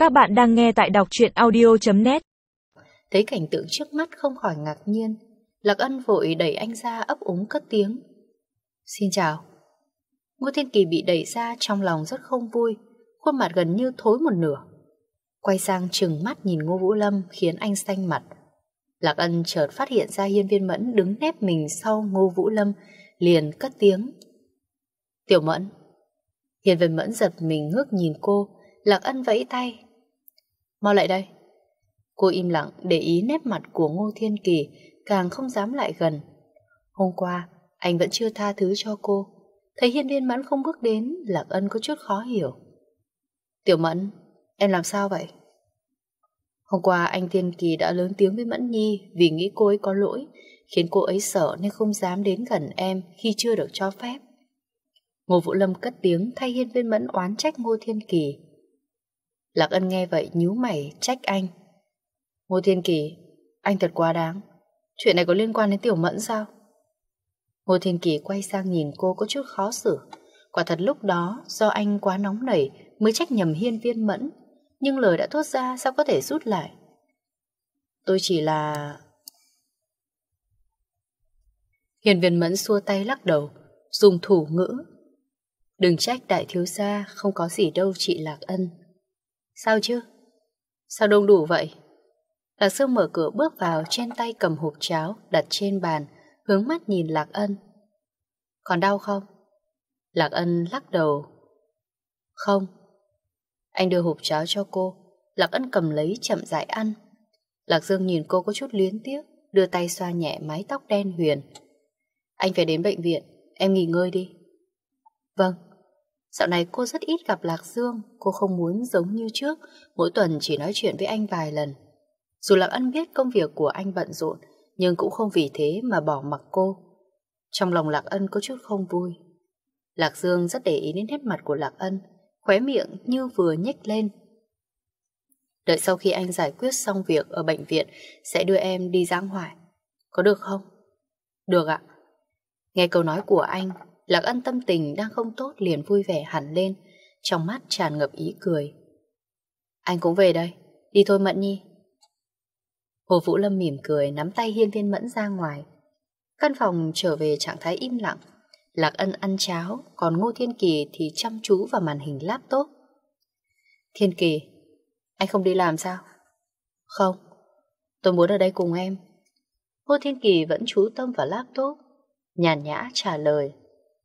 Các bạn đang nghe tại đọc truyện audio.net. Thấy cảnh tượng trước mắt không khỏi ngạc nhiên. Lạc Ân vội đẩy anh ra, ấp úng cất tiếng: "Xin chào." Ngô Thiên Kỳ bị đẩy ra, trong lòng rất không vui, khuôn mặt gần như thối một nửa. Quay sang trừng mắt nhìn Ngô Vũ Lâm khiến anh xanh mặt. Lạc Ân chợt phát hiện ra Hiên Viên Mẫn đứng nép mình sau Ngô Vũ Lâm, liền cất tiếng: "Tiểu Mẫn." Hiên Viên Mẫn giật mình ngước nhìn cô. Lạc Ân vẫy tay: "Mau lại đây." Cô im lặng để ý nét mặt của Ngô Thiên Kỳ, càng không dám lại gần. Hôm qua anh vẫn chưa tha thứ cho cô. Thấy Hiên Viên Mẫn không bước đến, Lạc Ân có chút khó hiểu. "Tiểu Mẫn, em làm sao vậy?" Hôm qua anh Thiên Kỳ đã lớn tiếng với Mẫn Nhi vì nghĩ cô ấy có lỗi, khiến cô ấy sợ nên không dám đến gần em khi chưa được cho phép. Ngô Vũ Lâm cất tiếng thay Hiên Viên Mẫn oán trách Ngô Thiên Kỳ. Lạc Ân nghe vậy nhíu mày trách anh: "Ngô Thiên Kỳ, anh thật quá đáng. Chuyện này có liên quan đến Tiểu Mẫn sao?" Ngô Thiên Kỳ quay sang nhìn cô có chút khó xử. Quả thật lúc đó do anh quá nóng nảy mới trách nhầm Hiên Viên Mẫn, nhưng lời đã thốt ra sao có thể rút lại. "Tôi chỉ là..." Hiên Viên Mẫn xua tay lắc đầu, dùng thủ ngữ: "Đừng trách đại thiếu gia, không có gì đâu chị Lạc Ân." "Sao chứ? Sao đông đủ vậy?" Lạc Sương mở cửa bước vào, trên tay cầm hộp cháo đặt trên bàn, hướng mắt nhìn Lạc Ân. "Còn đau không?" Lạc Ân lắc đầu: "Không." Anh đưa hộp cháo cho cô. Lạc Ân cầm lấy chậm rãi ăn. Lạc Dương nhìn cô có chút luyến tiếc, đưa tay xoa nhẹ mái tóc đen huyền. "Anh phải đến bệnh viện, em nghỉ ngơi đi." "Vâng." Dạo này cô rất ít gặp Lạc Dương. Cô không muốn giống như trước, mỗi tuần chỉ nói chuyện với anh vài lần. Dù Lạc Ân biết công việc của anh bận rộn, nhưng cũng không vì thế mà bỏ mặc cô. Trong lòng Lạc Ân có chút không vui. Lạc Dương rất để ý đến nét mặt của Lạc Ân, khóe miệng như vừa nhếch lên. "Đợi sau khi anh giải quyết xong việc ở bệnh viện sẽ đưa em đi dã ngoại, có được không?" "Được ạ." Nghe câu nói của anh, Lạc Ân tâm tình đang không tốt liền vui vẻ hẳn lên, trong mắt tràn ngập ý cười. "Anh cũng về đây, đi thôi Mẫn Nhi." Hồ Vũ Lâm mỉm cười nắm tay Hiên Viên Mẫn ra ngoài. Căn phòng trở về trạng thái im lặng. Lạc Ân ăn cháo, còn Ngô Thiên Kỳ thì chăm chú vào màn hình laptop. "Thiên Kỳ, anh không đi làm sao?" "Không, tôi muốn ở đây cùng em." Ngô Thiên Kỳ vẫn chú tâm vào laptop, nhàn nhã trả lời.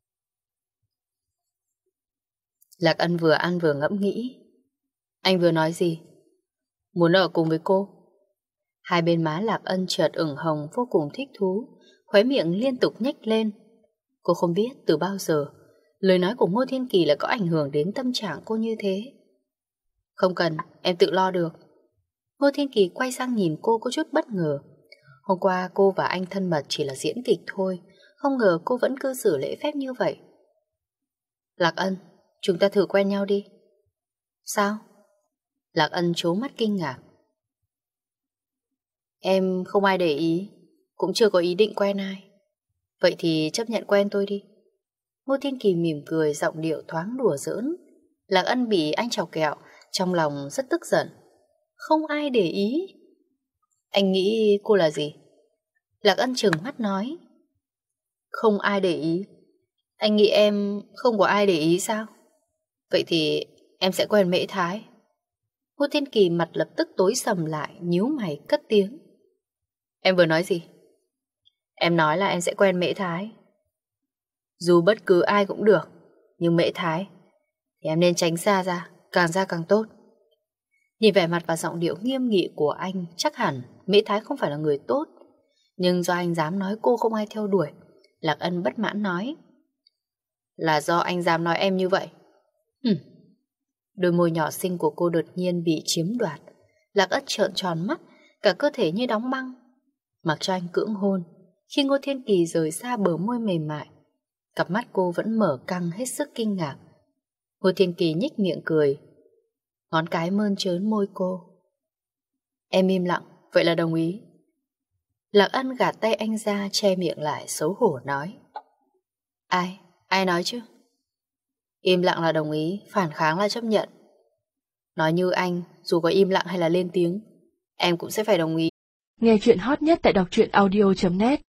Lạc Ân vừa ăn vừa ngẫm nghĩ. "Anh vừa nói gì?" "Muốn ở cùng với cô." Hai bên má Lạc Ân chợt ửng hồng, vô cùng thích thú, khóe miệng liên tục nhếch lên. Cô không biết từ bao giờ lời nói của Ngô Thiên Kỳ lại có ảnh hưởng đến tâm trạng cô như thế. "Không cần, em tự lo được." Ngô Thiên Kỳ quay sang nhìn cô có chút bất ngờ. Hôm qua cô và anh thân mật chỉ là diễn kịch thôi, không ngờ cô vẫn cư xử lễ phép như vậy. "Lạc Ân, chúng ta thử quen nhau đi." "Sao?" Lạc Ân trố mắt kinh ngạc. "Em không ai để ý, cũng chưa có ý định quen ai. Vậy thì chấp nhận quen tôi đi." Ngô Thiên Kỳ mỉm cười, giọng điệu thoáng đùa giỡn. Lạc Ân bị anh chọc ghẹo, trong lòng rất tức giận. Không ai để ý? Anh nghĩ cô là gì? Lạc Ân trừng mắt nói. Không ai để ý? Anh nghĩ em không có ai để ý sao? Vậy thì em sẽ quen Mễ Thái. Ngô Thiên Kỳ mặt lập tức tối sầm lại, nhíu mày cất tiếng. Em vừa nói gì? Em nói là em sẽ quen Mễ Thái. Dù bất cứ ai cũng được, nhưng Mễ Thái thì em nên tránh xa ra càng tốt. Nhìn vẻ mặt và giọng điệu nghiêm nghị của anh, chắc hẳn Mễ Thái không phải là người tốt. Nhưng do anh dám nói cô không ai theo đuổi, Lạc Ân bất mãn nói. Là do anh dám nói em như vậy. Đôi môi nhỏ xinh của cô đột nhiên bị chiếm đoạt. Lạc Ân trợn tròn mắt, cả cơ thể như đóng băng. Mặc cho anh cưỡng hôn. Khi Ngô Thiên Kỳ rời xa bờ môi mềm mại, cặp mắt cô vẫn mở căng hết sức kinh ngạc. Ngô Thiên Kỳ nhếch miệng cười, ngón cái mơn trớn môi cô. Em im lặng, vậy là đồng ý. Lạc Ân gạt tay anh ra, che miệng lại xấu hổ nói. Ai nói chứ? Im lặng là đồng ý, phản kháng là chấp nhận. Nói như anh, dù có im lặng hay là lên tiếng, em cũng sẽ phải đồng ý. Nghe chuyện hot nhất tại đọc truyện audio.net